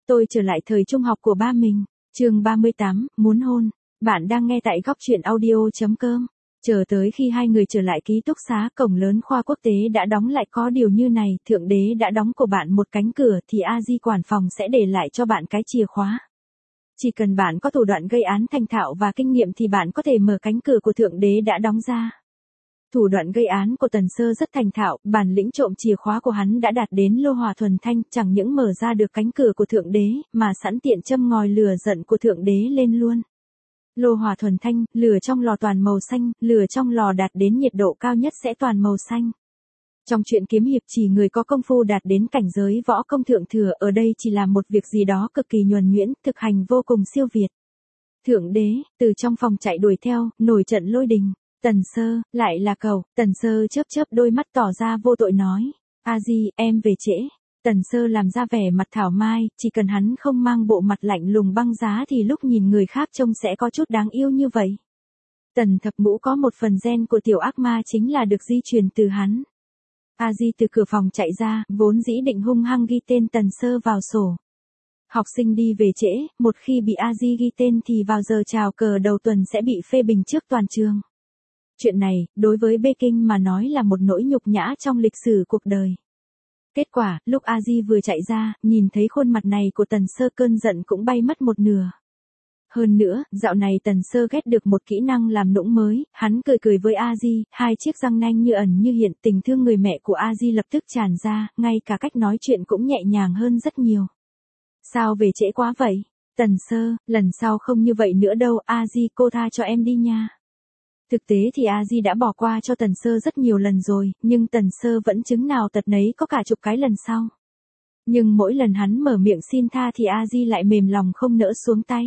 Tôi trở lại thời trung học của ba mình. Chương 38, muốn hôn. Bạn đang nghe tại góc truyện audio.com. Chờ tới khi hai người trở lại ký túc xá, cổng lớn khoa quốc tế đã đóng lại. Có điều như này, thượng đế đã đóng của bạn một cánh cửa thì A-di quản phòng sẽ để lại cho bạn cái chìa khóa. Chỉ cần bạn có thủ đoạn gây án thành thạo và kinh nghiệm thì bạn có thể mở cánh cửa của thượng đế đã đóng ra. Thủ đoạn gây án của Tần Sơ rất thành thạo, bản lĩnh trộm chìa khóa của hắn đã đạt đến lô hỏa thuần thanh, chẳng những mở ra được cánh cửa của thượng đế, mà sẵn tiện châm ngòi lửa giận của thượng đế lên luôn. Lô hỏa thuần thanh, lửa trong lò toàn màu xanh, lửa trong lò đạt đến nhiệt độ cao nhất sẽ toàn màu xanh. Trong truyện kiếm hiệp chỉ người có công phu đạt đến cảnh giới võ công thượng thừa, ở đây chỉ là một việc gì đó cực kỳ nhuần nhuyễn, thực hành vô cùng siêu việt. Thượng đế, từ trong phòng chạy đuổi theo, nổi trận lôi đình. Tần Sơ, lại là cậu. Tần Sơ chớp chớp đôi mắt tỏ ra vô tội nói. A-di, em về trễ. Tần Sơ làm ra vẻ mặt thảo mai, chỉ cần hắn không mang bộ mặt lạnh lùng băng giá thì lúc nhìn người khác trông sẽ có chút đáng yêu như vậy. Tần Thập Ngũ có một phần gen của tiểu ác ma chính là được di truyền từ hắn. A-di từ cửa phòng chạy ra, vốn dĩ định hung hăng ghi tên Tần Sơ vào sổ. Học sinh đi về trễ, một khi bị A-di ghi tên thì vào giờ chào cờ đầu tuần sẽ bị phê bình trước toàn trường. Chuyện này, đối với Bê Kinh mà nói là một nỗi nhục nhã trong lịch sử cuộc đời. Kết quả, lúc A-di vừa chạy ra, nhìn thấy khuôn mặt này của Tần Sơ, cơn giận cũng bay mất một nửa. Hơn nữa, dạo này Tần Sơ ghét được một kỹ năng làm nũng mới, hắn cười cười với A-di, hai chiếc răng nanh như ẩn như hiện, tình thương người mẹ của A-di lập tức tràn ra, ngay cả cách nói chuyện cũng nhẹ nhàng hơn rất nhiều. Sao về trễ quá vậy? Tần Sơ, lần sau không như vậy nữa đâu, A-di cô tha cho em đi nha. Thực tế thì A-di đã bỏ qua cho Tần Sơ rất nhiều lần rồi, nhưng Tần Sơ vẫn chứng nào tật nấy có cả chục cái lần sau. Nhưng mỗi lần hắn mở miệng xin tha thì A-di lại mềm lòng không nỡ xuống tay.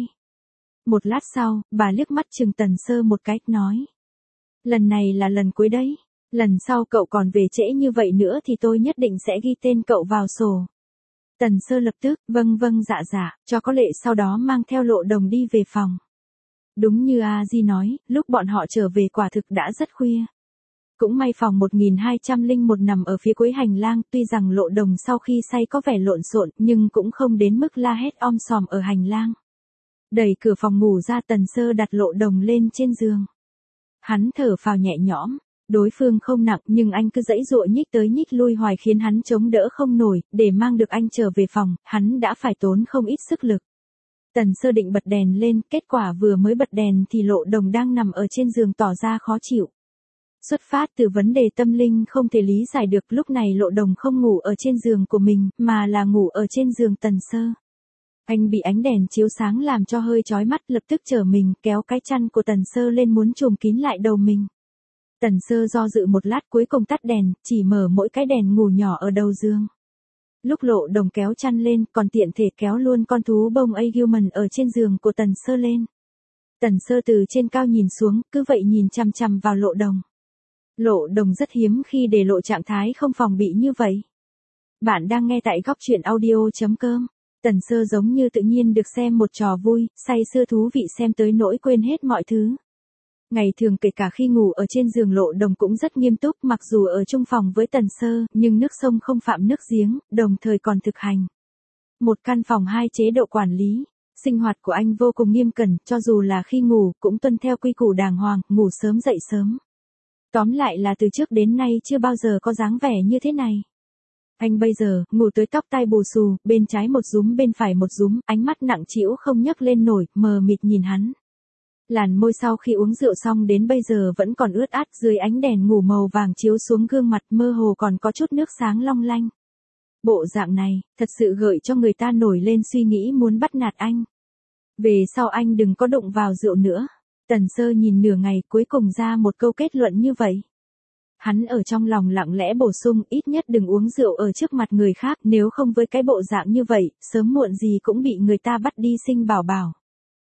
Một lát sau, bà liếc mắt chừng Tần Sơ một cái, nói. Lần này là lần cuối đấy, lần sau cậu còn về trễ như vậy nữa thì tôi nhất định sẽ ghi tên cậu vào sổ. Tần Sơ lập tức, vâng vâng dạ dạ, cho có lệ, sau đó mang theo Lộ Đồng đi về phòng. Đúng như A-di nói, lúc bọn họ trở về quả thực đã rất khuya. Cũng may phòng 1201 nằm ở phía cuối hành lang, tuy rằng Lộ Đồng sau khi say có vẻ lộn xộn, nhưng cũng không đến mức la hét om sòm ở hành lang. Đẩy cửa phòng ngủ ra, Tần Sơ đặt Lộ Đồng lên trên giường. Hắn thở phào nhẹ nhõm, đối phương không nặng nhưng anh cứ giãy giụa nhích tới nhích lui hoài khiến hắn chống đỡ không nổi, để mang được anh trở về phòng, hắn đã phải tốn không ít sức lực. Tần Sơ định bật đèn lên, kết quả vừa mới bật đèn thì Lộ Đồng đang nằm ở trên giường tỏ ra khó chịu. Xuất phát từ vấn đề tâm linh không thể lý giải được, lúc này Lộ Đồng không ngủ ở trên giường của mình, mà là ngủ ở trên giường Tần Sơ. Anh bị ánh đèn chiếu sáng làm cho hơi chói mắt, lập tức trở mình, kéo cái chăn của Tần Sơ lên muốn trùm kín lại đầu mình. Tần Sơ do dự một lát cuối cùng tắt đèn, chỉ mở mỗi cái đèn ngủ nhỏ ở đầu giường. Lúc Lộ Đồng kéo chăn lên, còn tiện thể kéo luôn con thú bông Argument ở trên giường của Tần Sơ lên. Tần Sơ từ trên cao nhìn xuống, cứ vậy nhìn chằm chằm vào Lộ Đồng. Lộ Đồng rất hiếm khi để lộ trạng thái không phòng bị như vậy. Bạn đang nghe tại góc truyện audio.com. Tần Sơ giống như tự nhiên được xem một trò vui, say sưa thú vị xem tới nỗi quên hết mọi thứ. Ngày thường kể cả khi ngủ ở trên giường Lộ Đồng cũng rất nghiêm túc, mặc dù ở chung phòng với Tần Sơ, nhưng nước sông không phạm nước giếng, đồng thời còn thực hành một căn phòng hai chế độ quản lý. Sinh hoạt của anh vô cùng nghiêm cẩn, cho dù là khi ngủ cũng tuân theo quy củ đàng hoàng, ngủ sớm dậy sớm. Tóm lại là từ trước đến nay chưa bao giờ có dáng vẻ như thế này. Anh bây giờ, ngủ tới tóc tai bù xù, bên trái một rúm bên phải một rúm, ánh mắt nặng trĩu không nhấc lên nổi, mờ mịt nhìn hắn. Làn môi sau khi uống rượu xong đến bây giờ vẫn còn ướt át, dưới ánh đèn ngủ màu vàng chiếu xuống gương mặt mơ hồ còn có chút nước sáng long lanh. Bộ dạng này, thật sự gợi cho người ta nổi lên suy nghĩ muốn bắt nạt anh. Về sau anh đừng có đụng vào rượu nữa. Tần Sơ nhìn nửa ngày cuối cùng ra một câu kết luận như vậy. Hắn ở trong lòng lặng lẽ bổ sung, ít nhất đừng uống rượu ở trước mặt người khác, nếu không với cái bộ dạng như vậy, sớm muộn gì cũng bị người ta bắt đi sinh bảo bảo.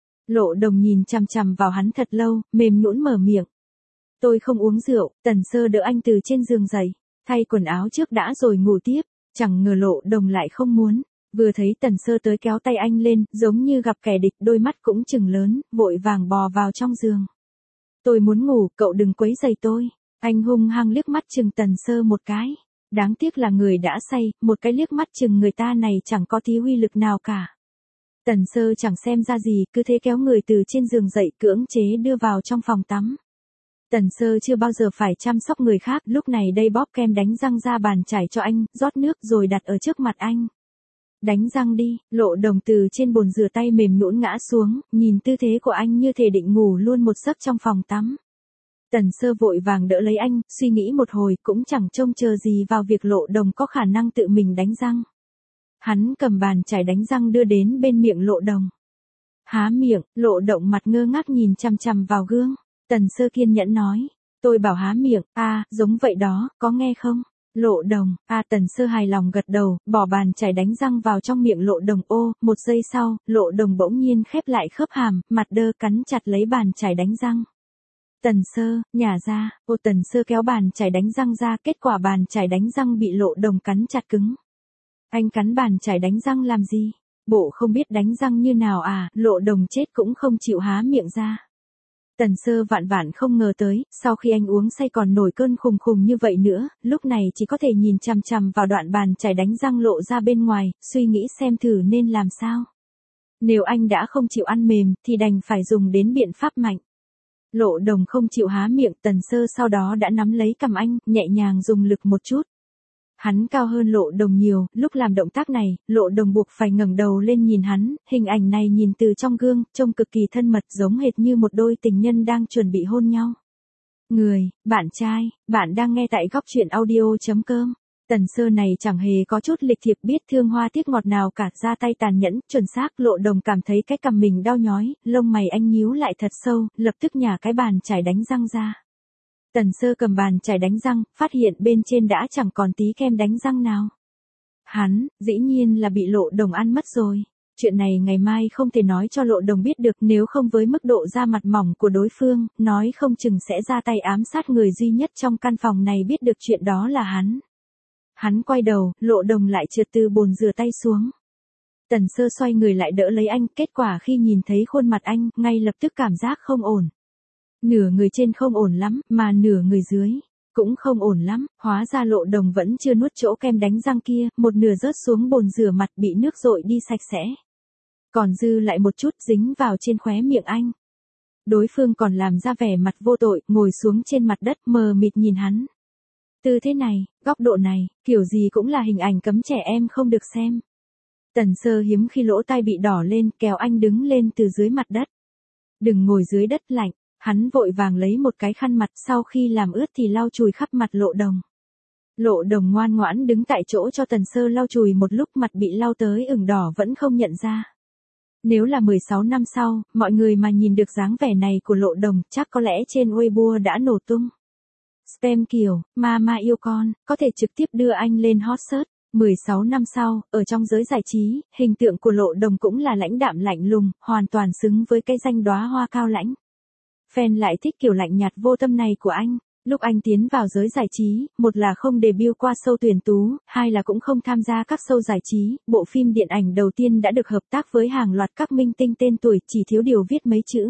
Lộ Đồng nhìn chằm chằm vào hắn thật lâu, mềm nhũn mở miệng. Tôi không uống rượu. Tần Sơ đỡ anh từ trên giường dậy, thay quần áo trước đã rồi ngủ tiếp, chẳng ngờ Lộ Đồng lại không muốn. Vừa thấy Tần Sơ tới kéo tay anh lên, giống như gặp kẻ địch, đôi mắt cũng trừng lớn, vội vàng bò vào trong giường. Tôi muốn ngủ, cậu đừng quấy rầy tôi. Anh hung hăng liếc mắt chừng Tần Sơ một cái. Đáng tiếc là người đã say, một cái liếc mắt chừng người ta này chẳng có tí uy lực nào cả. Tần Sơ chẳng xem ra gì, cứ thế kéo người từ trên giường dậy cưỡng chế đưa vào trong phòng tắm. Tần Sơ chưa bao giờ phải chăm sóc người khác, lúc này đây bóp kem đánh răng ra bàn chải cho anh, rót nước rồi đặt ở trước mặt anh. Đánh răng đi, Lộ Đồng từ trên bồn rửa tay mềm nhũn ngã xuống, nhìn tư thế của anh như thể định ngủ luôn một giấc trong phòng tắm. Tần Sơ vội vàng đỡ lấy anh, suy nghĩ một hồi cũng chẳng trông chờ gì vào việc Lộ Đồng có khả năng tự mình đánh răng. Hắn cầm bàn chải đánh răng đưa đến bên miệng Lộ Đồng. Há miệng, Lộ Đồng mặt ngơ ngác nhìn chằm chằm vào gương. Tần Sơ kiên nhẫn nói, tôi bảo há miệng, giống vậy đó, có nghe không? Lộ Đồng, Tần Sơ hài lòng gật đầu, bỏ bàn chải đánh răng vào trong miệng Lộ Đồng. Một giây sau, Lộ Đồng bỗng nhiên khép lại khớp hàm, mặt đơ cắn chặt lấy bàn chải đánh răng. Tần Sơ, nhả ra, Tần Sơ kéo bàn chải đánh răng ra, kết quả bàn chải đánh răng bị Lộ Đồng cắn chặt cứng. Anh cắn bàn chải đánh răng làm gì? Bộ không biết đánh răng như nào à? Lộ Đồng chết cũng không chịu há miệng ra. Tần Sơ vạn vạn không ngờ tới, sau khi anh uống say còn nổi cơn khùng khùng như vậy nữa, lúc này chỉ có thể nhìn chằm chằm vào đoạn bàn chải đánh răng lộ ra bên ngoài, suy nghĩ xem thử nên làm sao. Nếu anh đã không chịu ăn mềm, thì đành phải dùng đến biện pháp mạnh. Lộ Đồng không chịu há miệng, Tần Sơ sau đó đã nắm lấy cằm anh, nhẹ nhàng dùng lực một chút. Hắn cao hơn Lộ Đồng nhiều, lúc làm động tác này, Lộ Đồng buộc phải ngẩng đầu lên nhìn hắn, hình ảnh này nhìn từ trong gương, trông cực kỳ thân mật giống hệt như một đôi tình nhân đang chuẩn bị hôn nhau. Bạn trai, bạn đang nghe tại góc truyện audio.com. Tần Sơ này chẳng hề có chút lịch thiệp biết thương hoa tiếc ngọt nào cả, ra tay tàn nhẫn, chuẩn xác. Lộ Đồng cảm thấy cái cằm mình đau nhói, lông mày anh nhíu lại thật sâu, lập tức nhả cái bàn chải đánh răng ra. Tần Sơ cầm bàn chải đánh răng, phát hiện bên trên đã chẳng còn tí kem đánh răng nào. Hắn, dĩ nhiên là bị Lộ Đồng ăn mất rồi. Chuyện này ngày mai không thể nói cho Lộ Đồng biết được, nếu không với mức độ da mặt mỏng của đối phương, nói không chừng sẽ ra tay ám sát người duy nhất trong căn phòng này biết được chuyện đó là hắn. Hắn quay đầu, Lộ Đồng lại trượt từ bồn rửa tay xuống. Tần Sơ xoay người lại đỡ lấy anh, kết quả khi nhìn thấy khuôn mặt anh, ngay lập tức cảm giác không ổn. Nửa người trên không ổn lắm, mà nửa người dưới cũng không ổn lắm, hóa ra Lộ Đồng vẫn chưa nuốt chỗ kem đánh răng kia, một nửa rớt xuống bồn rửa mặt bị nước dội đi sạch sẽ. Còn dư lại một chút dính vào trên khóe miệng anh. Đối phương còn làm ra vẻ mặt vô tội, ngồi xuống trên mặt đất mờ mịt nhìn hắn. Tư thế này, góc độ này, kiểu gì cũng là hình ảnh cấm trẻ em không được xem. Tần Sơ hiếm khi lỗ tai bị đỏ lên, kéo anh đứng lên từ dưới mặt đất. Đừng ngồi dưới đất lạnh. Hắn vội vàng lấy một cái khăn mặt, sau khi làm ướt thì lau chùi khắp mặt Lộ Đồng. Lộ Đồng ngoan ngoãn đứng tại chỗ cho Tần Sơ lau chùi một lúc, mặt bị lau tới ửng đỏ vẫn không nhận ra. Nếu là 16 năm sau, mọi người mà nhìn được dáng vẻ này của Lộ Đồng, chắc có lẽ trên Weibo đã nổ tung. Spam kiểu, mama yêu con, có thể trực tiếp đưa anh lên hot search. 16 năm sau, ở trong giới giải trí, hình tượng của Lộ Đồng cũng là lãnh đạm lạnh lùng, hoàn toàn xứng với cái danh đóa hoa cao lãnh. Fan lại thích kiểu lạnh nhạt vô tâm này của anh. Lúc anh tiến vào giới giải trí, một là không debut qua show tuyển tú, hai là cũng không tham gia các show giải trí, bộ phim điện ảnh đầu tiên đã được hợp tác với hàng loạt các minh tinh tên tuổi, chỉ thiếu điều viết mấy chữ.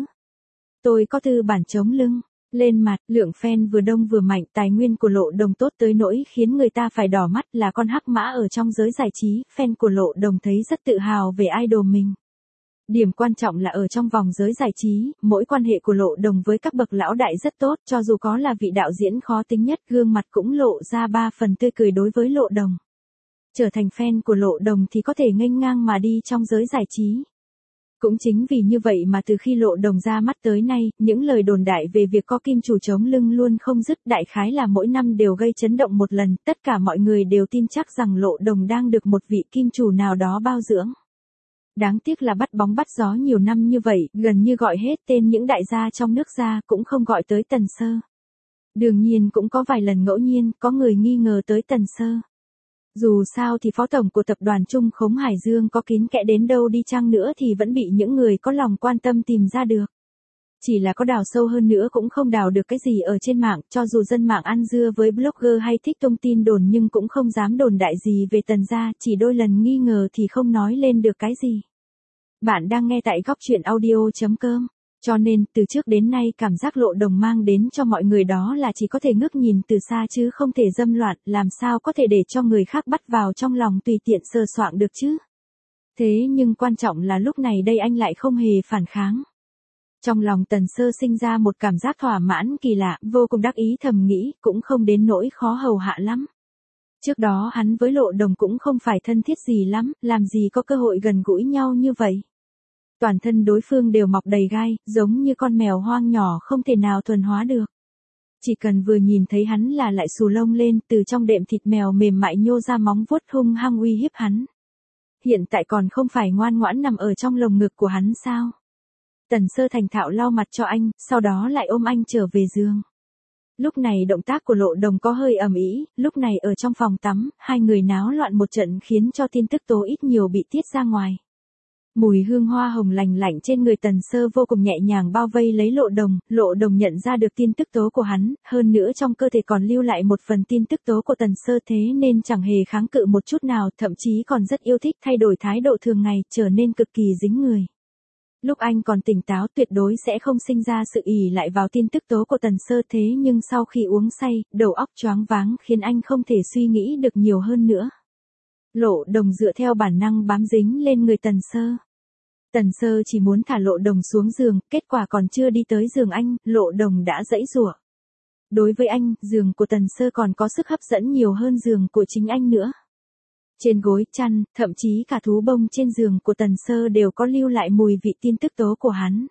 Tôi có tư bản chống lưng. Lên mặt, lượng fan vừa đông vừa mạnh, tài nguyên của Lộ Đồng tốt tới nỗi khiến người ta phải đỏ mắt, là con hắc mã ở trong giới giải trí, fan của Lộ Đồng thấy rất tự hào về idol mình. Điểm quan trọng là ở trong vòng giới giải trí, mỗi quan hệ của Lộ Đồng với các bậc lão đại rất tốt, cho dù có là vị đạo diễn khó tính nhất, gương mặt cũng lộ ra 3 phần tươi cười đối với Lộ Đồng. Trở thành fan của Lộ Đồng thì có thể nghênh ngang mà đi trong giới giải trí. Cũng chính vì như vậy mà từ khi Lộ Đồng ra mắt tới nay, những lời đồn đại về việc có kim chủ chống lưng luôn không dứt, đại khái là mỗi năm đều gây chấn động một lần, tất cả mọi người đều tin chắc rằng Lộ Đồng đang được một vị kim chủ nào đó bao dưỡng. Đáng tiếc là bắt bóng bắt gió nhiều năm như vậy, gần như gọi hết tên những đại gia trong nước ra, cũng không gọi tới Tần Sơ. Đương nhiên cũng có vài lần ngẫu nhiên, có người nghi ngờ tới Tần Sơ. Dù sao thì phó tổng của tập đoàn Trung Khống Hải Dương có kín kẽ đến đâu đi chăng nữa thì vẫn bị những người có lòng quan tâm tìm ra được. Chỉ là có đào sâu hơn nữa cũng không đào được cái gì ở trên mạng, cho dù dân mạng ăn dưa với blogger hay thích tung tin đồn nhưng cũng không dám đồn đại gì về Tần gia, chỉ đôi lần nghi ngờ thì không nói lên được cái gì. Bạn đang nghe tại góc truyện audio.com. Cho nên, từ trước đến nay cảm giác Lộ Đồng mang đến cho mọi người đó là chỉ có thể ngước nhìn từ xa chứ không thể dâm loạn, làm sao có thể để cho người khác bắt vào trong lòng tùy tiện sờ soạng được chứ. Thế nhưng quan trọng là lúc này đây anh lại không hề phản kháng. Trong lòng Tần Sơ sinh ra một cảm giác thỏa mãn kỳ lạ, vô cùng đắc ý thầm nghĩ, cũng không đến nỗi khó hầu hạ lắm. Trước đó hắn với Lộ Đồng cũng không phải thân thiết gì lắm, làm gì có cơ hội gần gũi nhau như vậy. Toàn thân đối phương đều mọc đầy gai, giống như con mèo hoang nhỏ không thể nào thuần hóa được. Chỉ cần vừa nhìn thấy hắn là lại xù lông lên, từ trong đệm thịt mèo mềm mại nhô ra móng vuốt hung hăng uy hiếp hắn. Hiện tại còn không phải ngoan ngoãn nằm ở trong lồng ngực của hắn sao? Tần Sơ thành thạo lau mặt cho anh, sau đó lại ôm anh trở về giường. Lúc này động tác của Lộ Đồng có hơi ầm ĩ, lúc này ở trong phòng tắm, hai người náo loạn một trận khiến cho tin tức tố ít nhiều bị tiết ra ngoài. Mùi hương hoa hồng lành lạnh trên người Tần Sơ vô cùng nhẹ nhàng bao vây lấy Lộ Đồng nhận ra được tin tức tố của hắn, hơn nữa trong cơ thể còn lưu lại một phần tin tức tố của Tần Sơ thế nên chẳng hề kháng cự một chút nào, thậm chí còn rất yêu thích thay đổi thái độ thường ngày, trở nên cực kỳ dính người. Lúc anh còn tỉnh táo tuyệt đối sẽ không sinh ra sự ỷ lại vào tin tức tố của Tần Sơ thế nhưng sau khi uống say, đầu óc choáng váng khiến anh không thể suy nghĩ được nhiều hơn nữa. Lộ Đồng dựa theo bản năng bám dính lên người Tần Sơ. Tần Sơ chỉ muốn thả Lộ Đồng xuống giường, kết quả còn chưa đi tới giường anh, Lộ Đồng đã giãy giụa. Đối với anh, giường của Tần Sơ còn có sức hấp dẫn nhiều hơn giường của chính anh nữa. Trên gối, chăn, thậm chí cả thú bông trên giường của Tần Sơ đều có lưu lại mùi vị tin tức tố của hắn.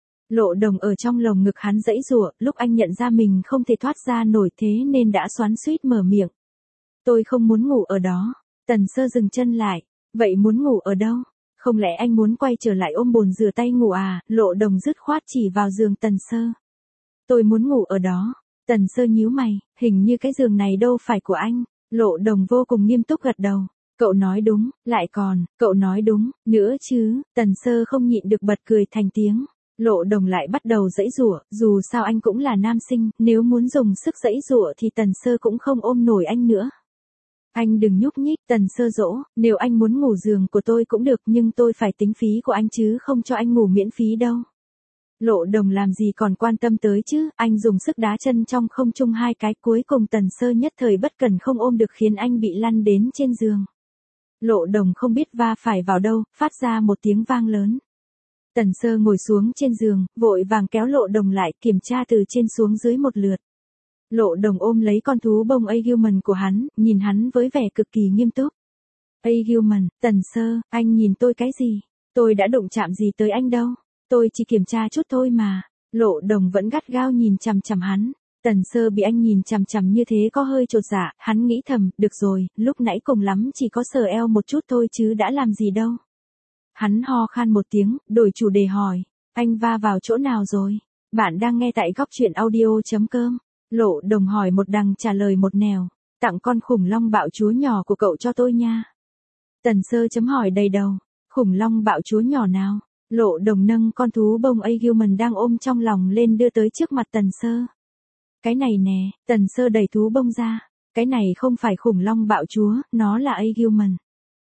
Lộ Đồng ở trong lồng ngực hắn giãy giụa, lúc anh nhận ra mình không thể thoát ra nổi thế nên đã xoắn xuýt mở miệng. Tôi không muốn ngủ ở đó. Tần Sơ dừng chân lại. Vậy muốn ngủ ở đâu? Không lẽ anh muốn quay trở lại ôm bồn rửa tay ngủ à? Lộ Đồng dứt khoát chỉ vào giường Tần Sơ. Tôi muốn ngủ ở đó. Tần Sơ nhíu mày, hình như cái giường này đâu phải của anh. Lộ Đồng vô cùng nghiêm túc gật đầu. Cậu nói đúng, lại còn, cậu nói đúng, nữa chứ, Tần Sơ không nhịn được bật cười thành tiếng. Lộ Đồng lại bắt đầu giãy giụa, dù sao anh cũng là nam sinh, nếu muốn dùng sức giãy giụa thì Tần Sơ cũng không ôm nổi anh nữa. Anh đừng nhúc nhích, Tần Sơ dỗ, nếu anh muốn ngủ giường của tôi cũng được nhưng tôi phải tính phí của anh chứ không cho anh ngủ miễn phí đâu. Lộ Đồng làm gì còn quan tâm tới chứ, anh dùng sức đá chân trong không trung hai cái cuối cùng Tần Sơ nhất thời bất cần không ôm được khiến anh bị lăn đến trên giường. Lộ Đồng không biết va phải vào đâu, phát ra một tiếng vang lớn. Tần Sơ ngồi xuống trên giường, vội vàng kéo Lộ Đồng lại kiểm tra từ trên xuống dưới một lượt. Lộ Đồng ôm lấy con thú bông Argument của hắn, nhìn hắn với vẻ cực kỳ nghiêm túc. Argument, Tần Sơ, anh nhìn tôi cái gì? Tôi đã đụng chạm gì tới anh đâu? Tôi chỉ kiểm tra chút thôi mà. Lộ Đồng vẫn gắt gao nhìn chằm chằm hắn. Tần Sơ bị anh nhìn chằm chằm như thế có hơi chột dạ, hắn nghĩ thầm, được rồi, lúc nãy cùng lắm chỉ có sờ eo một chút thôi chứ đã làm gì đâu. Hắn ho khan một tiếng, đổi chủ đề hỏi, anh va vào chỗ nào rồi? Bạn đang nghe tại góc truyện audio.com. Lộ Đồng hỏi một đằng trả lời một nẻo, tặng con khủng long bạo chúa nhỏ của cậu cho tôi nha. Tần Sơ chấm hỏi đầy đầu, khủng long bạo chúa nhỏ nào? Lộ Đồng nâng con thú bông Argument đang ôm trong lòng lên đưa tới trước mặt Tần Sơ. Cái này nè, Tần Sơ đẩy thú bông ra, cái này không phải khủng long bạo chúa, nó là Argument.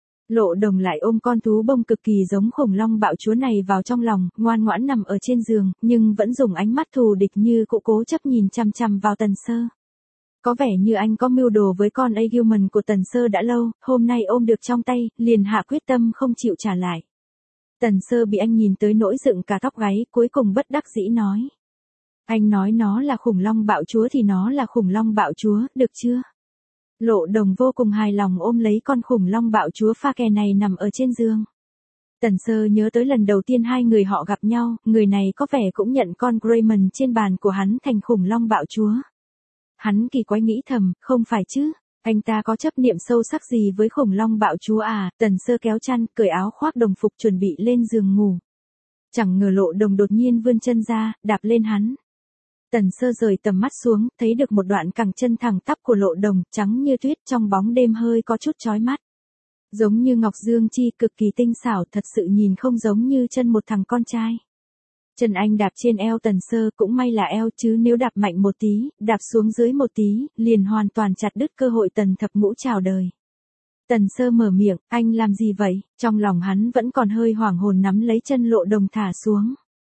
Lộ Đồng lại ôm con thú bông cực kỳ giống khủng long bạo chúa này vào trong lòng, ngoan ngoãn nằm ở trên giường, nhưng vẫn dùng ánh mắt thù địch như cũ cố chấp nhìn chằm chằm vào Tần Sơ. Có vẻ như anh có mưu đồ với con Argument của Tần Sơ đã lâu, hôm nay ôm được trong tay, liền hạ quyết tâm không chịu trả lại. Tần Sơ bị anh nhìn tới nỗi dựng cả tóc gáy, cuối cùng bất đắc dĩ nói. Anh nói nó là khủng long bạo chúa thì nó là khủng long bạo chúa, được chưa? Lộ Đồng vô cùng hài lòng ôm lấy con khủng long bạo chúa pha kè này nằm ở trên giường. Tần Sơ nhớ tới lần đầu tiên hai người họ gặp nhau, người này có vẻ cũng nhận con Greymon trên bàn của hắn thành khủng long bạo chúa. Hắn kỳ quái nghĩ thầm, không phải chứ, anh ta có chấp niệm sâu sắc gì với khủng long bạo chúa à? Tần Sơ kéo chăn, cởi áo khoác đồng phục chuẩn bị lên giường ngủ. Chẳng ngờ Lộ Đồng đột nhiên vươn chân ra, đạp lên hắn. Tần Sơ rời tầm mắt xuống, thấy được một đoạn cẳng chân thẳng tắp của Lộ Đồng, trắng như tuyết trong bóng đêm hơi có chút chói mắt. Giống như ngọc dương chi, cực kỳ tinh xảo, thật sự nhìn không giống như chân một thằng con trai. Chân anh đạp trên eo Tần Sơ, cũng may là eo chứ nếu đạp mạnh một tí, đạp xuống dưới một tí, liền hoàn toàn chặt đứt cơ hội Tần Thập Ngũ chào đời. Tần Sơ mở miệng, anh làm gì vậy? Trong lòng hắn vẫn còn hơi hoảng hồn nắm lấy chân Lộ Đồng thả xuống.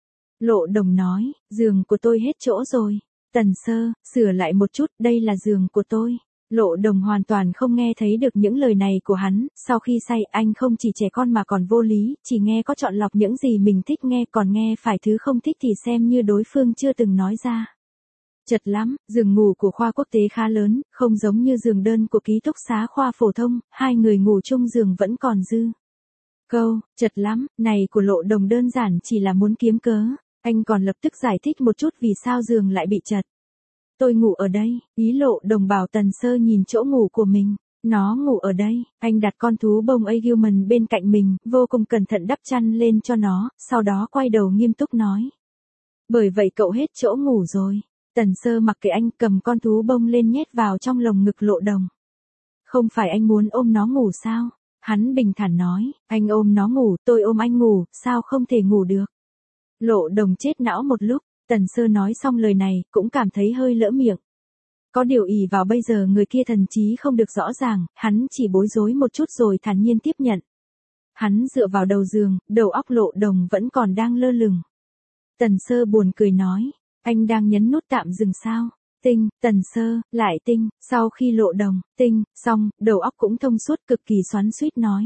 Lộ Đồng nói, giường của tôi hết chỗ rồi. Tần Sơ, sửa lại một chút, đây là giường của tôi. Lộ Đồng hoàn toàn không nghe thấy được những lời này của hắn, sau khi say anh không chỉ trẻ con mà còn vô lý, chỉ nghe có chọn lọc những gì mình thích nghe còn nghe phải thứ không thích thì xem như đối phương chưa từng nói ra. Chật lắm, giường ngủ của khoa quốc tế khá lớn, không giống như giường đơn của ký túc xá khoa phổ thông, hai người ngủ chung giường vẫn còn dư. Câu, chật lắm, này của Lộ Đồng đơn giản chỉ là muốn kiếm cớ, anh còn lập tức giải thích một chút vì sao giường lại bị chật. Tôi ngủ ở đây, ý Lộ Đồng bảo Tần Sơ nhìn chỗ ngủ của mình. Nó ngủ ở đây, anh đặt con thú bông Agilman bên cạnh mình, vô cùng cẩn thận đắp chăn lên cho nó, sau đó quay đầu nghiêm túc nói. Bởi vậy cậu hết chỗ ngủ rồi. Tần Sơ mặc kệ anh cầm con thú bông lên nhét vào trong lồng ngực Lộ Đồng. Không phải anh muốn ôm nó ngủ sao? Hắn bình thản nói, anh ôm nó ngủ, tôi ôm anh ngủ, sao không thể ngủ được? Lộ Đồng chết não một lúc, Tần Sơ nói xong lời này, cũng cảm thấy hơi lỡ miệng. Có điều ỷ vào bây giờ người kia thần trí không được rõ ràng, hắn chỉ bối rối một chút rồi thản nhiên tiếp nhận. Hắn dựa vào đầu giường, đầu óc Lộ Đồng vẫn còn đang lơ lửng. Tần Sơ buồn cười nói, anh đang nhấn nút tạm dừng sao? Tinh, Tần Sơ, lại tinh, sau khi Lộ Đồng, tinh, xong, đầu óc cũng thông suốt cực kỳ xoắn xuýt nói.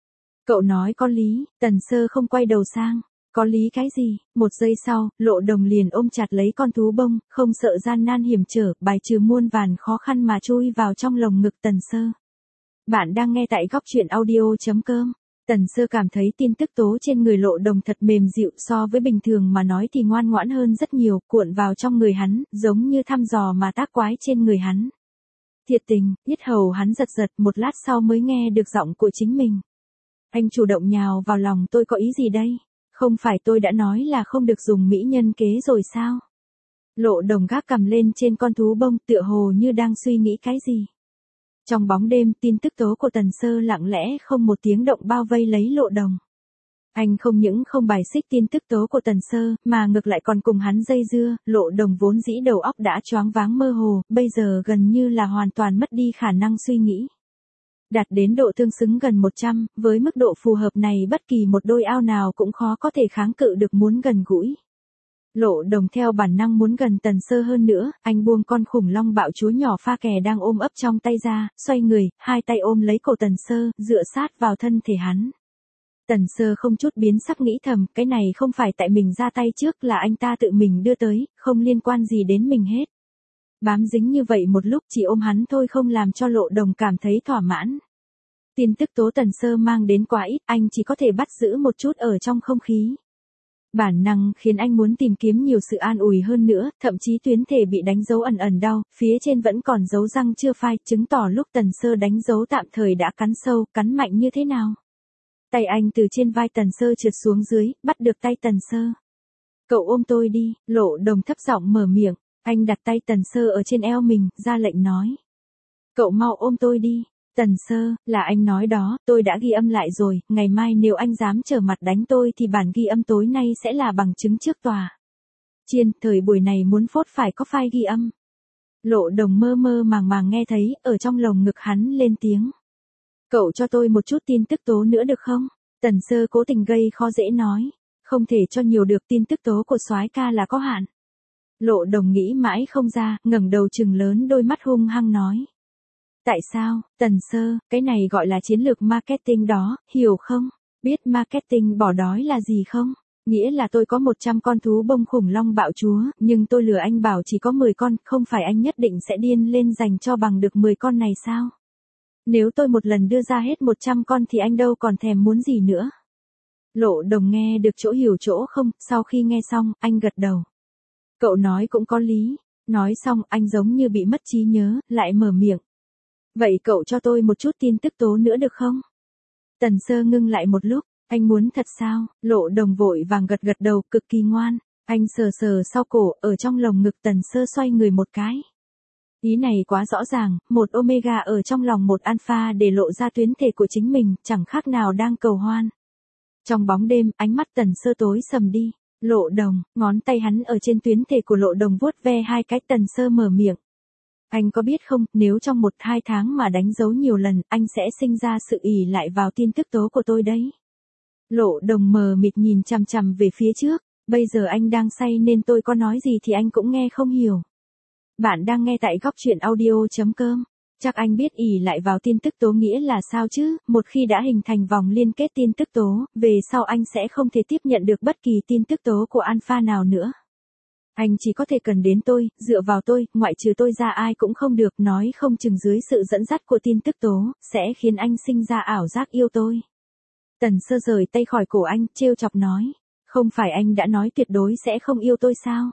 Cậu nói có lý, Tần Sơ không quay đầu sang. Có lý cái gì? Một giây sau, Lộ Đồng liền ôm chặt lấy con thú bông, không sợ gian nan hiểm trở, bài trừ muôn vàn khó khăn mà chui vào trong lồng ngực Tần Sơ. Bạn đang nghe tại góc truyện audio.com. Tần Sơ cảm thấy tin tức tố trên người Lộ Đồng thật mềm dịu, so với bình thường mà nói thì ngoan ngoãn hơn rất nhiều, cuộn vào trong người hắn, giống như thăm dò mà tác quái trên người hắn. Thiệt tình, yết hầu hắn giật giật, một lát sau mới nghe được giọng của chính mình. Anh chủ động nhào vào lòng tôi, có ý gì đây? Không phải tôi đã nói là không được dùng mỹ nhân kế rồi sao? Lộ Đồng gác cằm lên trên con thú bông, tựa hồ như đang suy nghĩ cái gì. Trong bóng đêm, tin tức tố của Tần Sơ lặng lẽ không một tiếng động bao vây lấy Lộ Đồng. Anh không những không bài xích tin tức tố của Tần Sơ, mà ngược lại còn cùng hắn dây dưa. Lộ Đồng vốn dĩ đầu óc đã choáng váng mơ hồ, bây giờ gần như là hoàn toàn mất đi khả năng suy nghĩ. Đạt đến độ tương xứng gần 100, với mức độ phù hợp này bất kỳ một đôi ao nào cũng khó có thể kháng cự được muốn gần gũi. Lộ Đồng theo bản năng muốn gần Tần Sơ hơn nữa, anh buông con khủng long bạo chúa nhỏ pha kè đang ôm ấp trong tay ra, xoay người, hai tay ôm lấy cổ Tần Sơ, dựa sát vào thân thể hắn. Tần Sơ không chút biến sắc nghĩ thầm, cái này không phải tại mình ra tay trước, là anh ta tự mình đưa tới, không liên quan gì đến mình hết. Bám dính như vậy một lúc chỉ ôm hắn thôi không làm cho Lộ Đồng cảm thấy thỏa mãn. Tin tức tố Tần Sơ mang đến quá ít, anh chỉ có thể bắt giữ một chút ở trong không khí. Bản năng khiến anh muốn tìm kiếm nhiều sự an ủi hơn nữa, thậm chí tuyến thể bị đánh dấu ẩn ẩn đau, phía trên vẫn còn dấu răng chưa phai, chứng tỏ lúc Tần Sơ đánh dấu tạm thời đã cắn sâu, cắn mạnh như thế nào. Tay anh từ trên vai Tần Sơ trượt xuống dưới, bắt được tay Tần Sơ. Cậu ôm tôi đi, Lộ Đồng thấp giọng mở miệng, anh đặt tay Tần Sơ ở trên eo mình, ra lệnh nói. Cậu mau ôm tôi đi. Tần Sơ, là anh nói đó, tôi đã ghi âm lại rồi, ngày mai nếu anh dám trở mặt đánh tôi thì bản ghi âm tối nay sẽ là bằng chứng trước tòa. Chiên, thời buổi này muốn phốt phải có file ghi âm. Lộ Đồng mơ mơ màng màng nghe thấy, ở trong lồng ngực hắn lên tiếng. Cậu cho tôi một chút tin tức tố nữa được không? Tần Sơ cố tình gây khó dễ nói. Không thể cho nhiều được, tin tức tố của soái ca là có hạn. Lộ Đồng nghĩ mãi không ra, ngẩng đầu trừng lớn đôi mắt hung hăng nói. Tại sao, Tần Sơ, cái này gọi là chiến lược marketing đó, hiểu không? Biết marketing bỏ đói là gì không? Nghĩa là tôi có 100 con thú bông khủng long bạo chúa, nhưng tôi lừa anh bảo chỉ có 10 con, không phải anh nhất định sẽ điên lên dành cho bằng được 10 con này sao? Nếu tôi một lần đưa ra hết 100 con thì anh đâu còn thèm muốn gì nữa. Lộ Đồng nghe được chỗ hiểu chỗ không, sau khi nghe xong, anh gật đầu. Cậu nói cũng có lý. Nói xong, anh giống như bị mất trí nhớ, lại mở miệng. Vậy cậu cho tôi một chút tin tức tố nữa được không? Tần Sơ ngưng lại một lúc, anh muốn thật sao? Lộ Đồng vội vàng gật gật đầu, cực kỳ ngoan. Anh sờ sờ sau cổ, ở trong lồng ngực Tần Sơ xoay người một cái. Ý này quá rõ ràng, một omega ở trong lòng một alpha để lộ ra tuyến thể của chính mình, chẳng khác nào đang cầu hoan. Trong bóng đêm, ánh mắt Tần Sơ tối sầm đi. Lộ Đồng, ngón tay hắn ở trên tuyến thể của Lộ Đồng vuốt ve hai cái. Tần Sơ mở miệng. Anh có biết không, nếu trong 1-2 tháng mà đánh dấu nhiều lần, anh sẽ sinh ra sự ỷ lại vào tin tức tố của tôi đấy. Lộ Đồng mờ mịt nhìn chằm chằm về phía trước, bây giờ anh đang say nên tôi có nói gì thì anh cũng nghe không hiểu. Bạn đang nghe tại góc truyện audio.com. Chắc anh biết ỷ lại vào tin tức tố nghĩa là sao chứ, một khi đã hình thành vòng liên kết tin tức tố, về sau anh sẽ không thể tiếp nhận được bất kỳ tin tức tố của alpha nào nữa. Anh chỉ có thể cần đến tôi, dựa vào tôi, ngoại trừ tôi ra ai cũng không được, nói không chừng dưới sự dẫn dắt của tin tức tố, sẽ khiến anh sinh ra ảo giác yêu tôi. Tần Sơ rời tay khỏi cổ anh, trêu chọc nói. Không phải anh đã nói tuyệt đối sẽ không yêu tôi sao?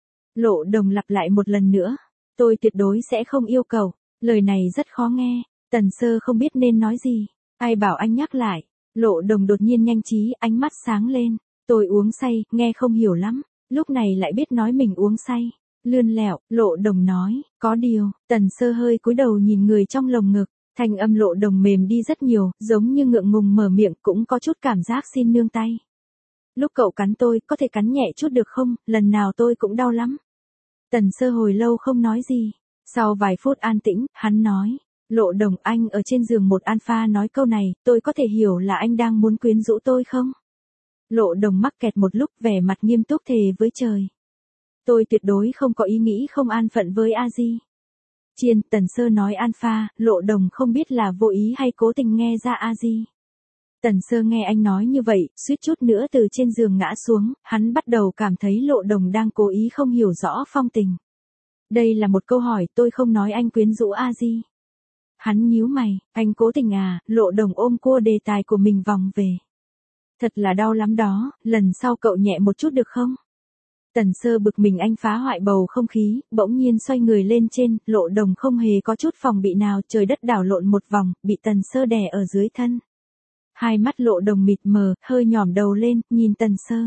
Lộ Đồng lặp lại một lần nữa. Tôi tuyệt đối sẽ không yêu cầu. Lời này rất khó nghe. Tần Sơ không biết nên nói gì. Ai bảo anh nhắc lại. Lộ Đồng đột nhiên nhanh trí, ánh mắt sáng lên. Tôi uống say, nghe không hiểu lắm. Lúc này lại biết nói mình uống say. Lươn lẹo, Lộ Đồng nói. Có điều, Tần Sơ hơi cúi đầu nhìn người trong lồng ngực. Thanh âm Lộ Đồng mềm đi rất nhiều, giống như ngượng ngùng mở miệng, cũng có chút cảm giác xin nương tay. Lúc cậu cắn tôi, có thể cắn nhẹ chút được không, lần nào tôi cũng đau lắm. Tần Sơ hồi lâu không nói gì. Sau vài phút an tĩnh, hắn nói. Lộ Đồng, anh ở trên giường một alpha nói câu này, tôi có thể hiểu là anh đang muốn quyến rũ tôi không? Lộ Đồng mắc kẹt một lúc, vẻ mặt nghiêm túc thề với trời. Tôi tuyệt đối không có ý nghĩ không an phận với A-di. Chiên, Tần Sơ nói alpha, Lộ Đồng không biết là vô ý hay cố tình nghe ra A-di. Tần Sơ nghe anh nói như vậy, suýt chút nữa từ trên giường ngã xuống, hắn bắt đầu cảm thấy Lộ Đồng đang cố ý không hiểu rõ phong tình. Đây là một câu hỏi, tôi không nói anh quyến rũ A-di. Hắn nhíu mày, anh cố tình à, Lộ Đồng ôm cua đề tài của mình vòng về. Thật là đau lắm đó, lần sau cậu nhẹ một chút được không? Tần Sơ bực mình anh phá hoại bầu không khí, bỗng nhiên xoay người lên trên, Lộ Đồng không hề có chút phòng bị nào, trời đất đảo lộn một vòng, bị Tần Sơ đè ở dưới thân. Hai mắt Lộ Đồng mịt mờ, hơi nhỏm đầu lên, nhìn Tần Sơ.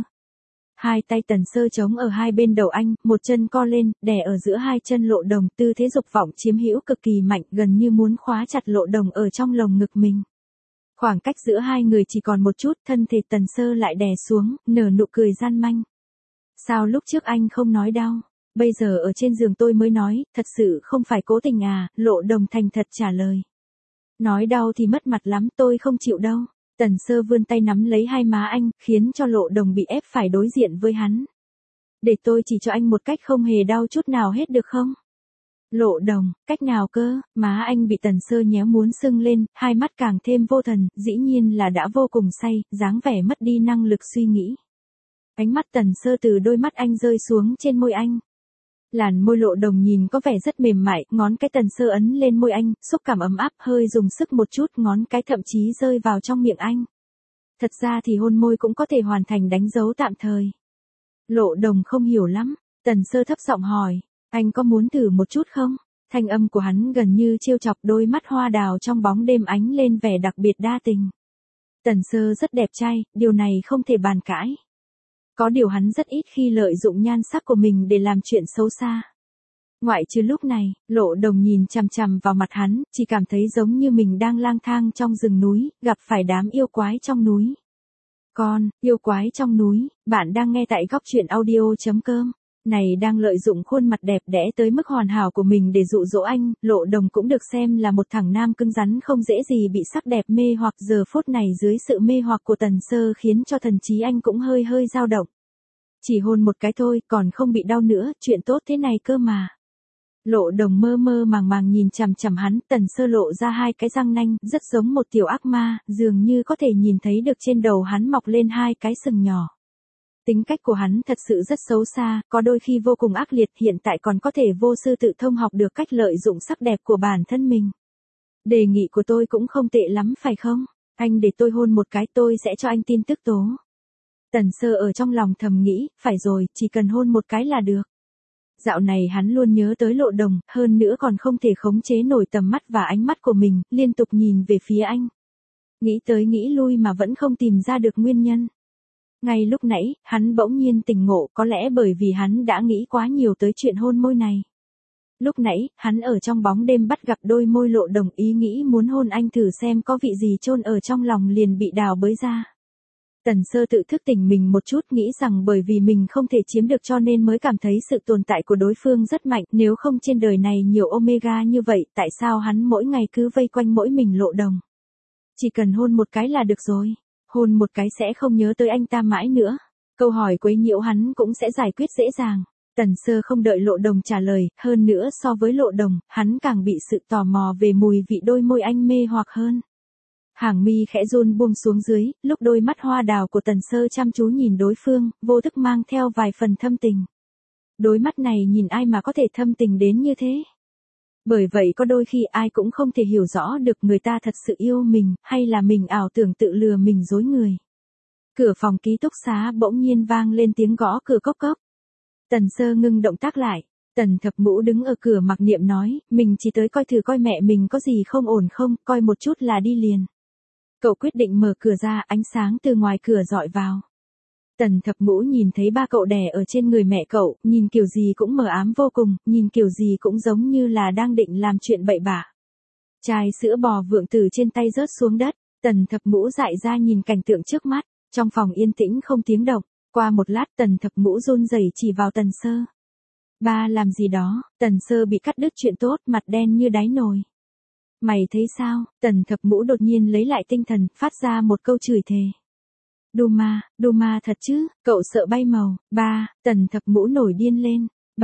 Hai tay Tần Sơ chống ở hai bên đầu anh, một chân co lên, đè ở giữa hai chân Lộ Đồng, tư thế dục vọng chiếm hữu cực kỳ mạnh, gần như muốn khóa chặt Lộ Đồng ở trong lồng ngực mình. Khoảng cách giữa hai người chỉ còn một chút, thân thể Tần Sơ lại đè xuống, nở nụ cười gian manh. Sao lúc trước anh không nói đau? Bây giờ ở trên giường tôi mới nói, thật sự không phải cố tình à, Lộ Đồng thành thật trả lời. Nói đau thì mất mặt lắm, tôi không chịu đâu. Tần Sơ vươn tay nắm lấy hai má anh, khiến cho Lộ Đồng bị ép phải đối diện với hắn. Để tôi chỉ cho anh một cách không hề đau chút nào hết được không? Lộ Đồng, cách nào cơ? Má anh bị Tần Sơ nhéo muốn sưng lên, hai mắt càng thêm vô thần, dĩ nhiên là đã vô cùng say, dáng vẻ mất đi năng lực suy nghĩ. Ánh mắt Tần Sơ từ đôi mắt anh rơi xuống trên môi anh. Làn môi Lộ Đồng nhìn có vẻ rất mềm mại, ngón cái Tần Sơ ấn lên môi anh, xúc cảm ấm áp, hơi dùng sức một chút, ngón cái thậm chí rơi vào trong miệng anh. Thật ra thì hôn môi cũng có thể hoàn thành đánh dấu tạm thời. Lộ Đồng không hiểu lắm, Tần Sơ thấp giọng hỏi, anh có muốn thử một chút không? Thanh âm của hắn gần như trêu chọc, đôi mắt hoa đào trong bóng đêm ánh lên vẻ đặc biệt đa tình. Tần Sơ rất đẹp trai, điều này không thể bàn cãi. Có điều hắn rất ít khi lợi dụng nhan sắc của mình để làm chuyện xấu xa. Ngoại trừ lúc này, Lộ Đồng nhìn chằm chằm vào mặt hắn, chỉ cảm thấy giống như mình đang lang thang trong rừng núi, gặp phải đám yêu quái trong núi. Yêu quái trong núi, bạn đang nghe tại góc truyện audio.com. Này đang lợi dụng khuôn mặt đẹp đẽ tới mức hoàn hảo của mình để dụ dỗ anh, Lộ Đồng cũng được xem là một thằng nam cứng rắn không dễ gì bị sắc đẹp mê hoặc, giờ phút này dưới sự mê hoặc của Tần Sơ khiến cho thần trí anh cũng hơi hơi dao động. Chỉ hôn một cái thôi, còn không bị đau nữa, chuyện tốt thế này cơ mà. Lộ Đồng mơ mơ màng màng nhìn chằm chằm hắn, Tần Sơ lộ ra hai cái răng nanh, rất giống một tiểu ác ma, dường như có thể nhìn thấy được trên đầu hắn mọc lên hai cái sừng nhỏ. Tính cách của hắn thật sự rất xấu xa, có đôi khi vô cùng ác liệt, hiện tại còn có thể vô sư tự thông học được cách lợi dụng sắc đẹp của bản thân mình. Đề nghị của tôi cũng không tệ lắm phải không? Anh để tôi hôn một cái, tôi sẽ cho anh tin tức tố. Tần Sơ ở trong lòng thầm nghĩ, phải rồi, chỉ cần hôn một cái là được. Dạo này hắn luôn nhớ tới Lộ Đồng, hơn nữa còn không thể khống chế nổi tầm mắt và ánh mắt của mình, liên tục nhìn về phía anh. Nghĩ tới nghĩ lui mà vẫn không tìm ra được nguyên nhân. Ngay lúc nãy, hắn bỗng nhiên tỉnh ngộ, có lẽ bởi vì hắn đã nghĩ quá nhiều tới chuyện hôn môi này. Lúc nãy, hắn ở trong bóng đêm bắt gặp đôi môi Lộ Đồng, ý nghĩ muốn hôn anh thử xem có vị gì chôn ở trong lòng liền bị đào bới ra. Tần Sơ tự thức tỉnh mình một chút, nghĩ rằng bởi vì mình không thể chiếm được cho nên mới cảm thấy sự tồn tại của đối phương rất mạnh, nếu không trên đời này nhiều Omega như vậy, tại sao hắn mỗi ngày cứ vây quanh mỗi mình Lộ Đồng. Chỉ cần hôn một cái là được rồi, hôn một cái sẽ không nhớ tới anh ta mãi nữa, câu hỏi quấy nhiễu hắn cũng sẽ giải quyết dễ dàng. Tần Sơ không đợi Lộ Đồng trả lời, hơn nữa so với Lộ Đồng, hắn càng bị sự tò mò về mùi vị đôi môi anh mê hoặc hơn. Hàng mi khẽ run buông xuống dưới, lúc đôi mắt hoa đào của Tần Sơ chăm chú nhìn đối phương, vô thức mang theo vài phần thâm tình. Đôi mắt này nhìn ai mà có thể thâm tình đến như thế? Bởi vậy có đôi khi ai cũng không thể hiểu rõ được người ta thật sự yêu mình, hay là mình ảo tưởng tự lừa mình dối người. Cửa phòng ký túc xá bỗng nhiên vang lên tiếng gõ cửa cốc cốc. Tần Sơ ngưng động tác lại. Tần Thập Mũ đứng ở cửa mặc niệm nói, mình chỉ tới coi thử coi mẹ mình có gì không ổn không, coi một chút là đi liền. Cậu quyết định mở cửa ra, ánh sáng từ ngoài cửa dọi vào. Tần Thập Mũ nhìn thấy ba cậu đè ở trên người mẹ cậu, nhìn kiểu gì cũng mờ ám vô cùng, nhìn kiểu gì cũng giống như là đang định làm chuyện bậy bạ. Chai sữa bò vượng từ trên tay rớt xuống đất, Tần Thập Mũ dại ra nhìn cảnh tượng trước mắt, trong phòng yên tĩnh không tiếng động. Qua một lát Tần Thập Mũ run rẩy chỉ vào Tần Sơ. Ba làm gì đó? Tần Sơ bị cắt đứt chuyện tốt, mặt đen như đáy nồi. Mày thấy sao? Tần Thập Mũ đột nhiên lấy lại tinh thần, phát ra một câu chửi thề. Đu ma thật chứ, cậu sợ bay màu. Ba, Tần Thập Mũ nổi điên lên.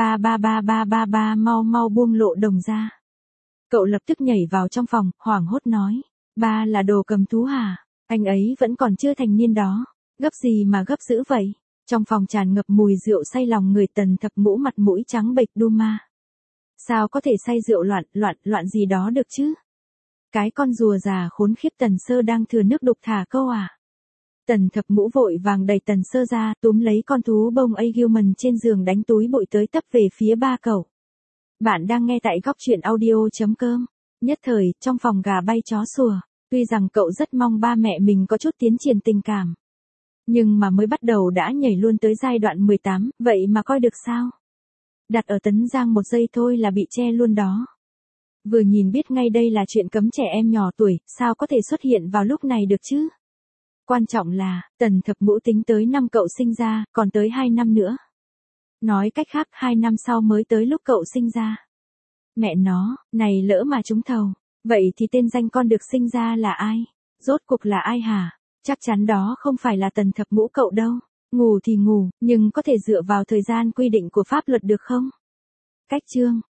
Ba, mau buông Lộ Đồng ra. Cậu lập tức nhảy vào trong phòng, hoảng hốt nói. Ba là đồ cầm thú hả? Anh ấy vẫn còn chưa thành niên đó. Gấp gì mà gấp dữ vậy? Trong phòng tràn ngập mùi rượu say lòng người. Tần Thập Mũ mặt mũi trắng bệch. Đu ma. Sao có thể say rượu loạn gì đó được chứ? Cái con rùa già khốn khiếp. Tần Sơ đang thừa nước đục thả câu à? Tần Thập Mũ vội vàng đẩy Tần Sơ ra, túm lấy con thú bông Agilman trên giường đánh túi bụi tới tấp về phía ba cậu. Bạn đang nghe tại góc truyện audio.com. Nhất thời, trong phòng gà bay chó sủa. Tuy rằng cậu rất mong ba mẹ mình có chút tiến triển tình cảm. Nhưng mà mới bắt đầu đã nhảy luôn tới giai đoạn 18, vậy mà coi được sao? Đặt ở Tấn Giang một giây thôi là bị che luôn đó. Vừa nhìn biết ngay đây là chuyện cấm trẻ em nhỏ tuổi, sao có thể xuất hiện vào lúc này được chứ? Quan trọng là, Tần Thập Mũ tính tới năm cậu sinh ra, còn tới 2 năm nữa. Nói cách khác 2 năm sau mới tới lúc cậu sinh ra. Mẹ nó, này lỡ mà trúng thầu, vậy thì tên danh con được sinh ra là ai? Rốt cuộc là ai hả? Chắc chắn đó không phải là Tần Thập Mũ cậu đâu. Ngủ thì ngủ, nhưng có thể dựa vào thời gian quy định của pháp luật được không? Cách chương